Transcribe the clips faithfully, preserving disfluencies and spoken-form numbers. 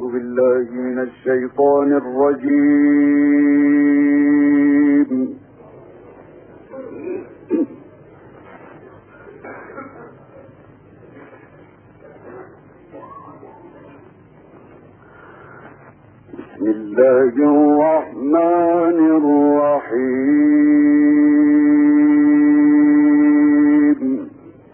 بالله من الشيطان الرجيم. بسم الله الرحمن الرحيم.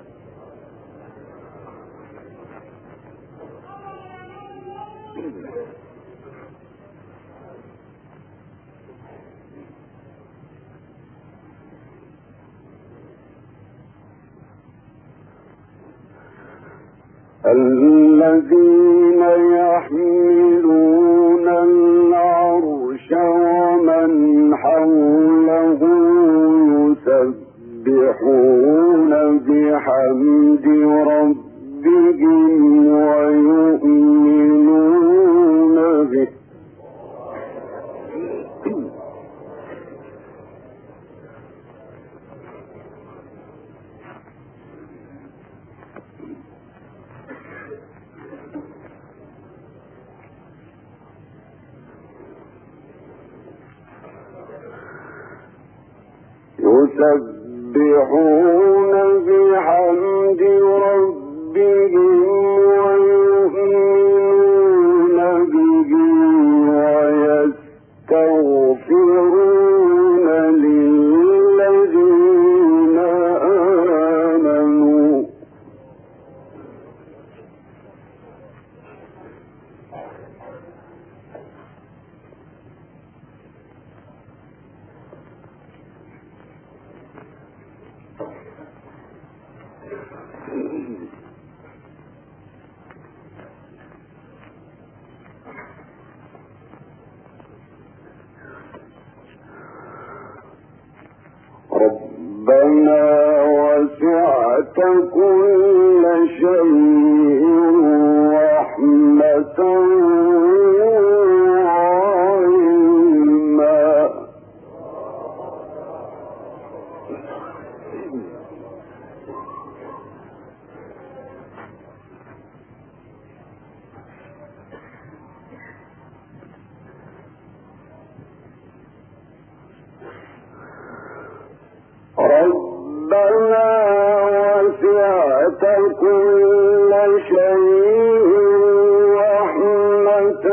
الذين يحملون العرش ومن حوله يسبحون بحمد ربهم ويؤمنون به يسبحون بحمد ربهم ويؤمنون به ويستغفرون للذين آمنوا ربنا وسعت كل شيء رحمة وعلما ربنا وسعت كل شيء رحمة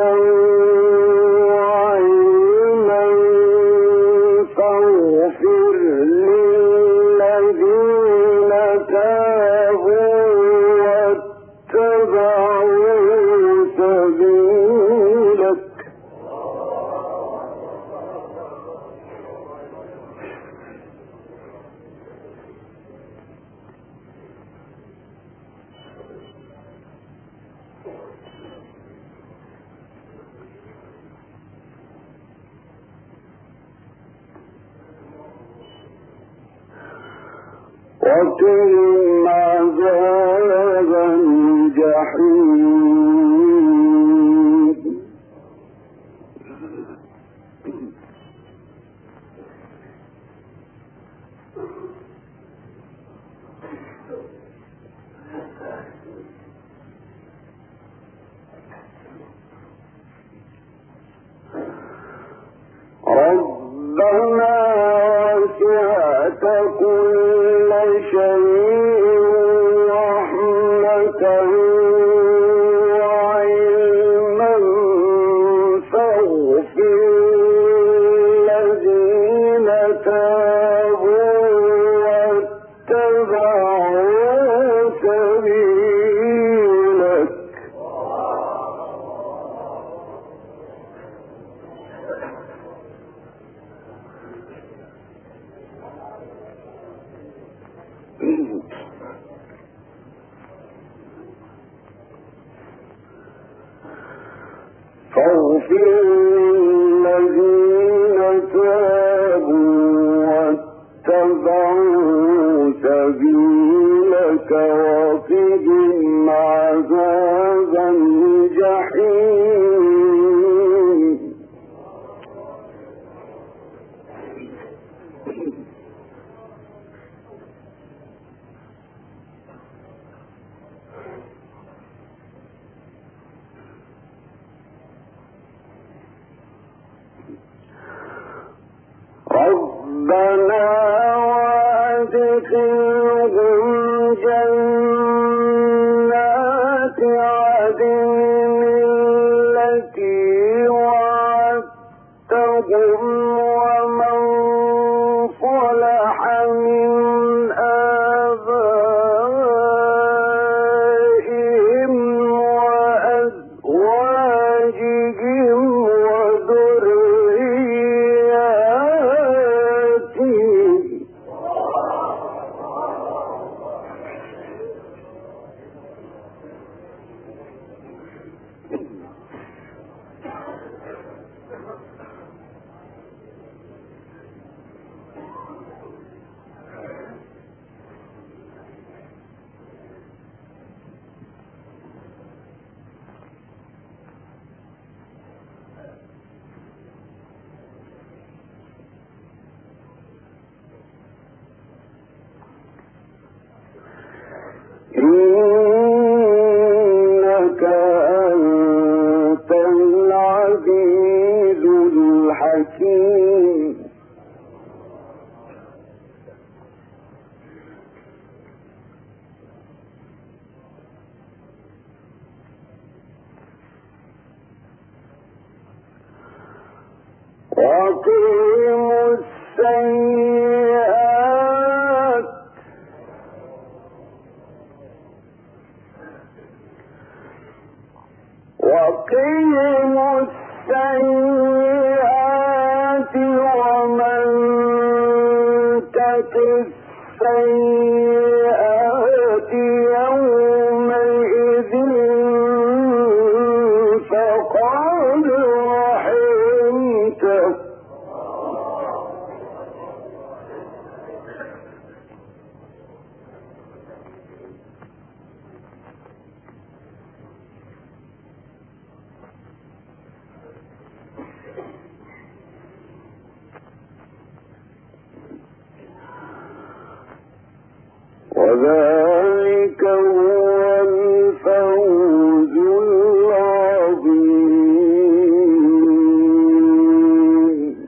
وعلما فاغفر للذين تابوا واتبعوا سبيلك وقهم عذاب الجحيم ربنا وسعت كل شيء رحمة وعلما فاغفر للذين تابوا واتبعوا سبيلك فاغفر للذين تابوا واتبعوا سبيلك وقهم عذاب الجحيم وقهم السيئات وقهم السيئات ومن تق السيئات يومئذ فقد رحمته وذلك هو الفوز العظيم.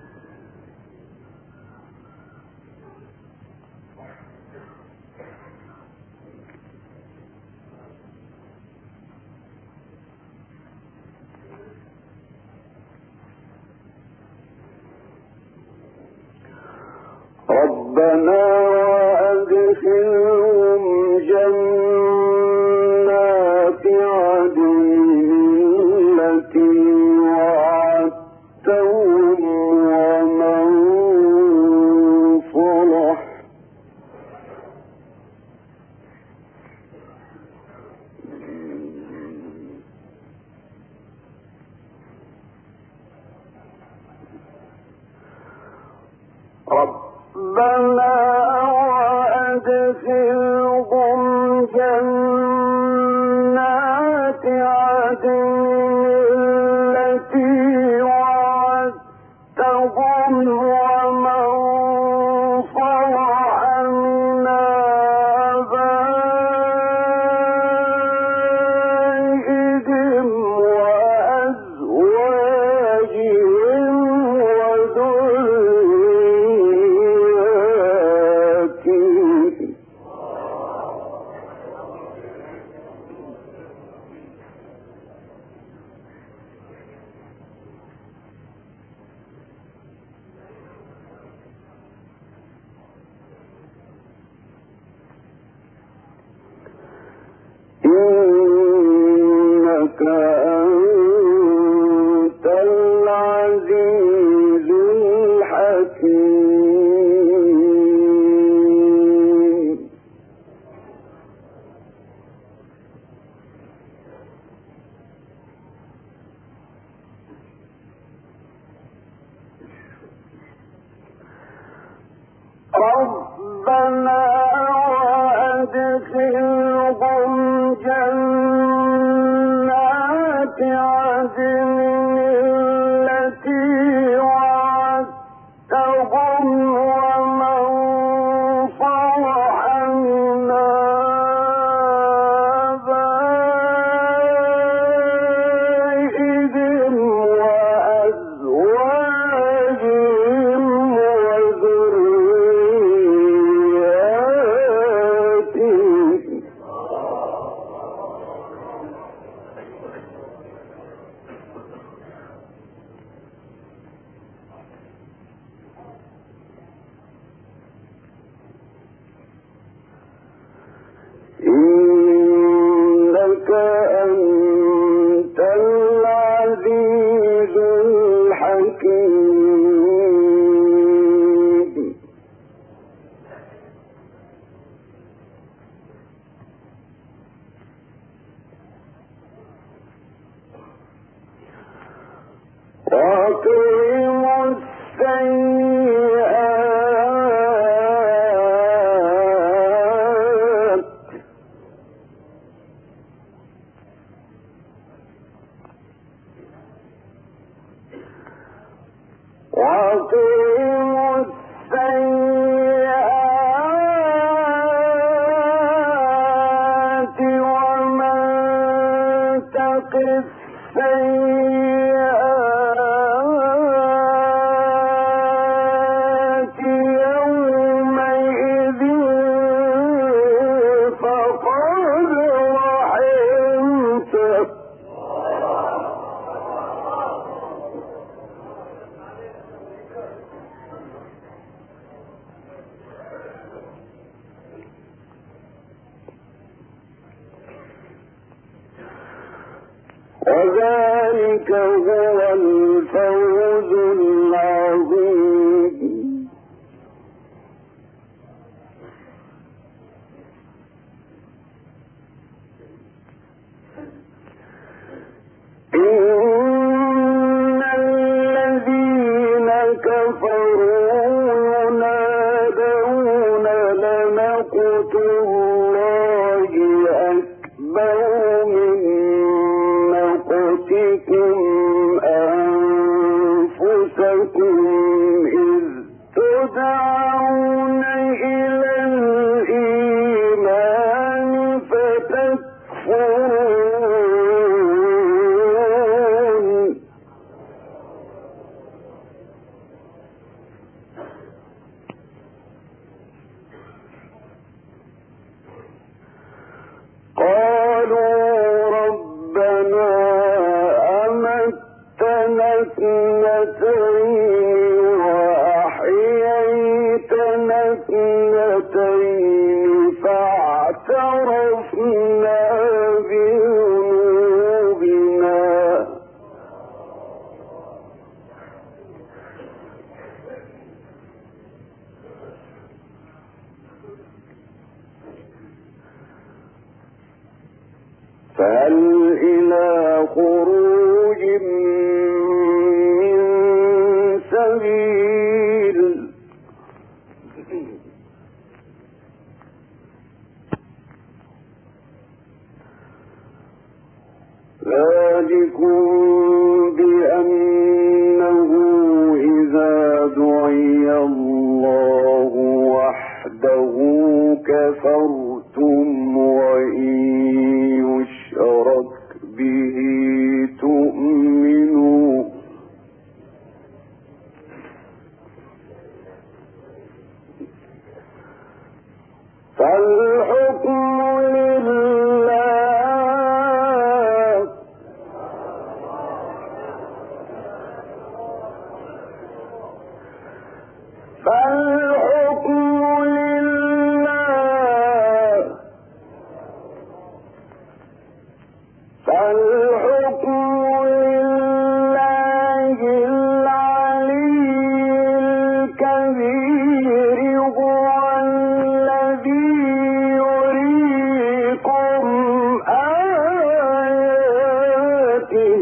ربنا وأدخلهم جنات عدن التي وعدتهم ومن صلح ربنا وأدخلهم جنات عدن التي وعدتهم ومن صلح من آبائهم وأزواجهم وذرياتهم إنك أنت العزيز الحكيم. ربنا وأدخلهم جنات عدن التي وعدتهم ومن صلح من آبائهم وأزواجهم وذرياتهم إنك أنت العزيز الحكيم. وقهم السيئات وقهم السيئات ومن تق السيئات يومئذ فقد رحمته إليكم أنفسكم إذ تدعون إلى الإيمان فتكفرون قالوا ربنا أمتنا اثنتين وأحييتنا اثنتين فاعترفنا بذنوبنا فهل إلى خروج من سبيل ذلكم بأنه إذا دعي الله وحده كفرتم وإن يشرك به تؤمنوا فالحكم لله فالحكم لله فالحكم لله العلي الكبير هو الذي يريكم آياته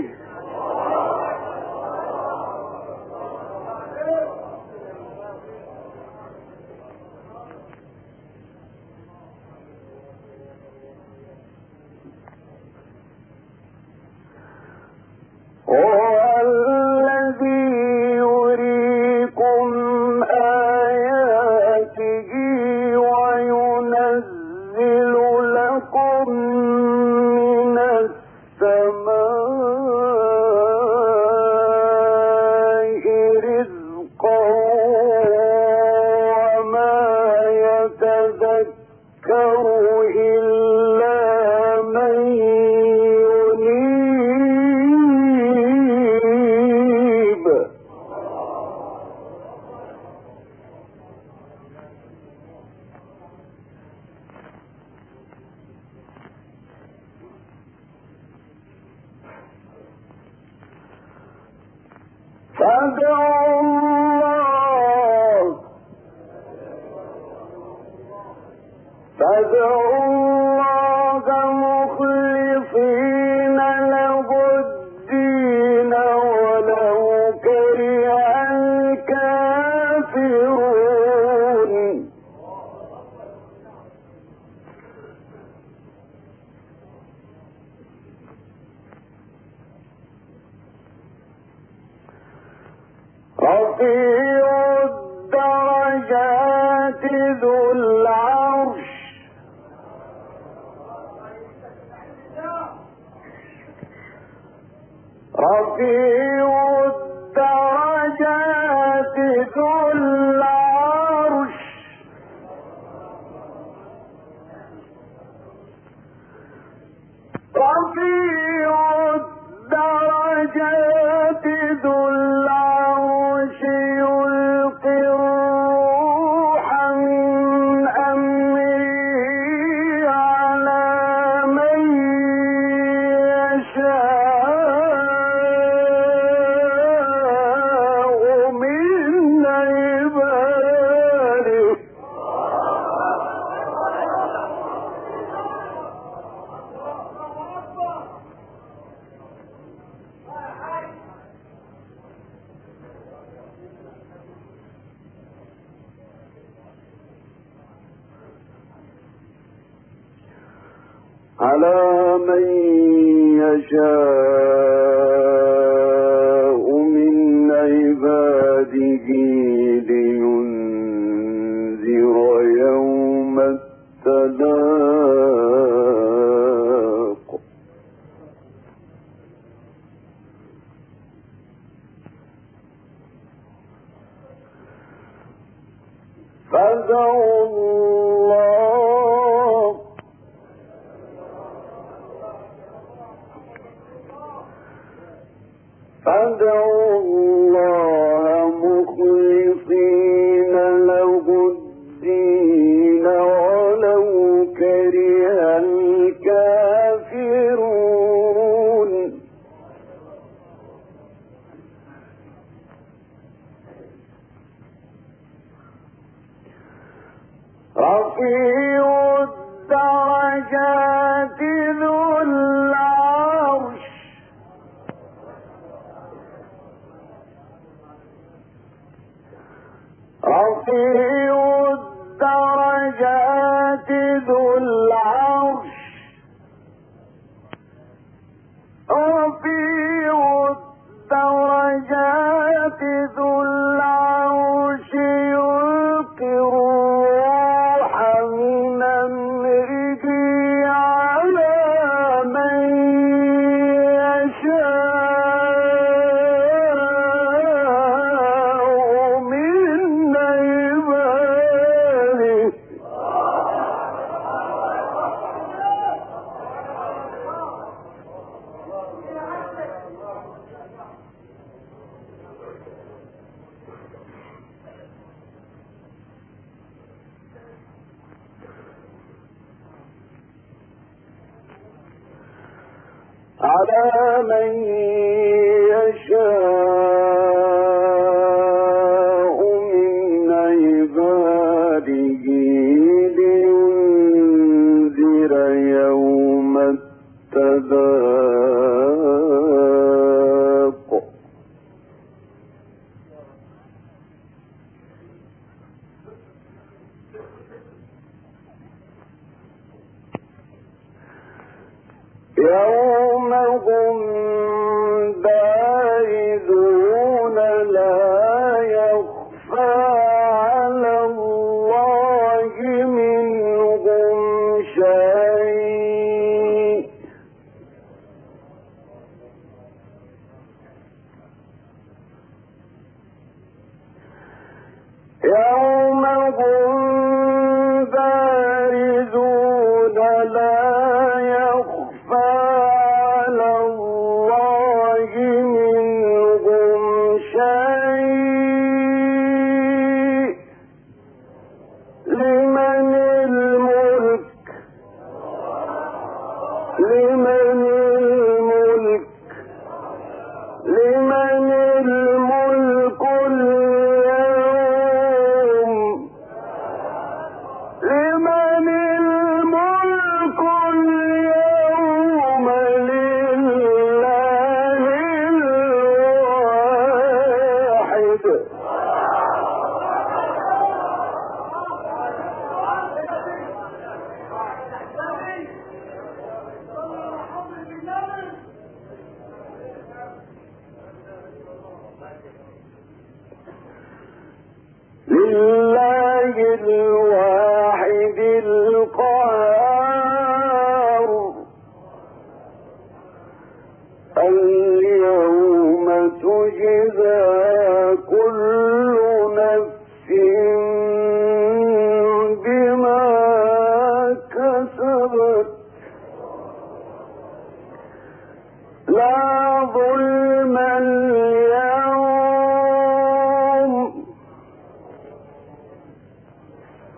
هو الذي يريكم آياته وينزل لكم من السماء رزقا وما يتذكر إلا من ينيب فادعوا الله فادعوا الله مخلصين له الدين ولو كره الكافرون رفيع الدرجات ذو العرش رفيع الدرجات ذو العرش رفيع الدرجات ذو العرش يلقي الروح من أمره على من يشاء من عباده على من يشاء فادعوا الله فادعوا الله مخلصين له الدين ولو كره الكافرون رفيع الدرجات ذو العرش رفيع الدرجات ذو العرش رفيع الدرجات ذو العرش يلقي الروح من أمره على من يشاء من عباده على من يشاء من عباده لينذر يوم التلاق يوم هم بارزون لا يخفى على الله منهم شيء يوم هم بارزون لا يخفى على الله منهم شيء لمن الملك لمن الملك لمن الملك اليوم لمن الملك اليوم لله الواحد لله الواحد القهار اليوم تجزى كل نفس بما كسبت لا ظلم اليوم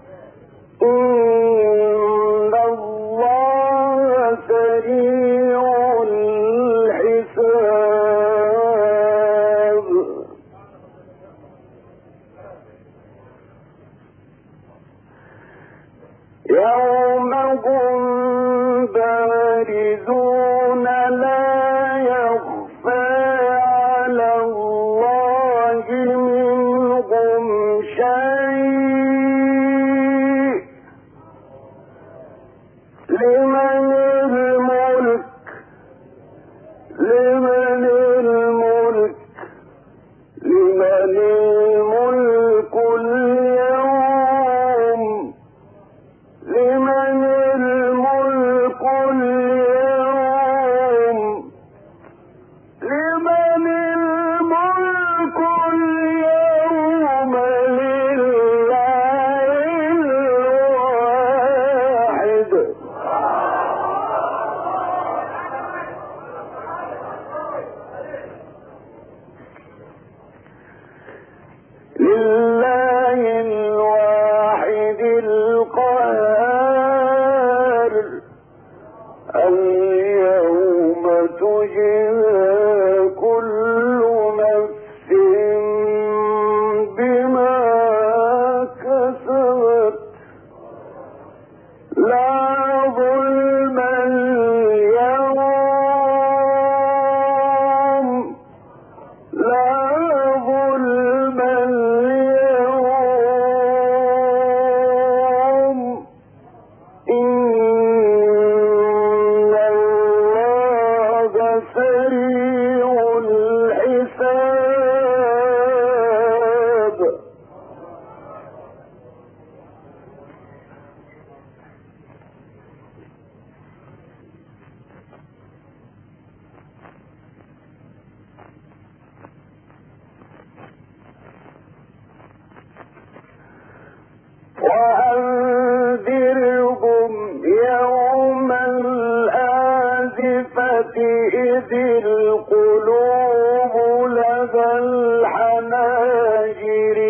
الحناجر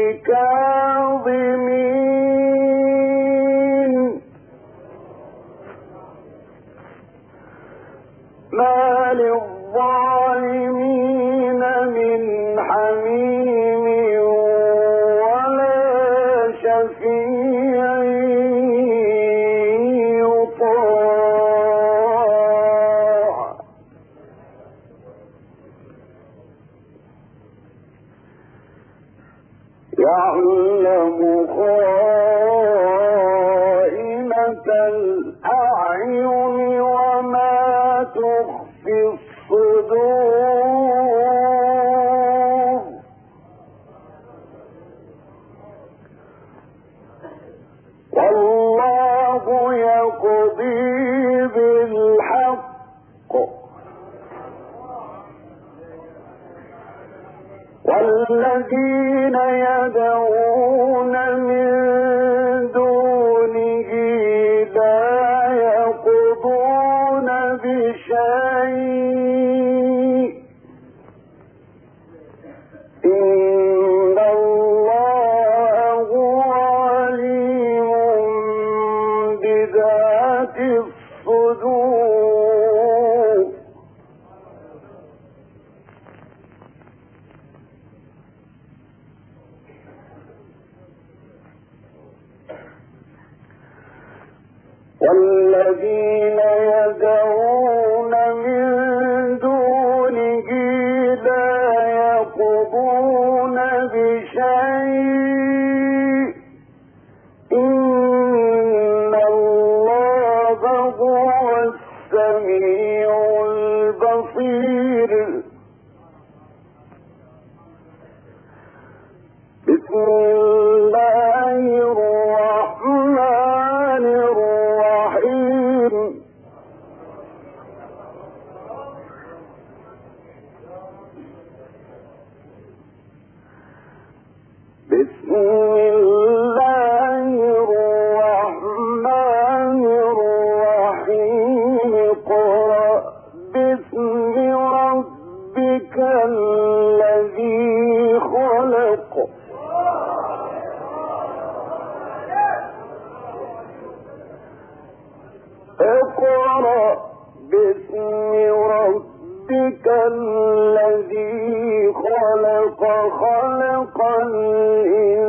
كاظمين ما للظالمين من حميم ولا شفيع يطاع يعلم خائنة الأعين وما تخفي الصدور والله يقضي بالحق والذين يدعون من دونه لا يقضون بشيء إن الله هو عليم بذات الصدور والذين يدعون من دونه لا يقضون بشيء إن الله هو السميع البصير بسم الله الرحمن الرحيم بسم الله الرحمن الرحيم اقرأ باسم ربك الذي خلق اقرأ باسم ربك الذي خلق خلق الإنسان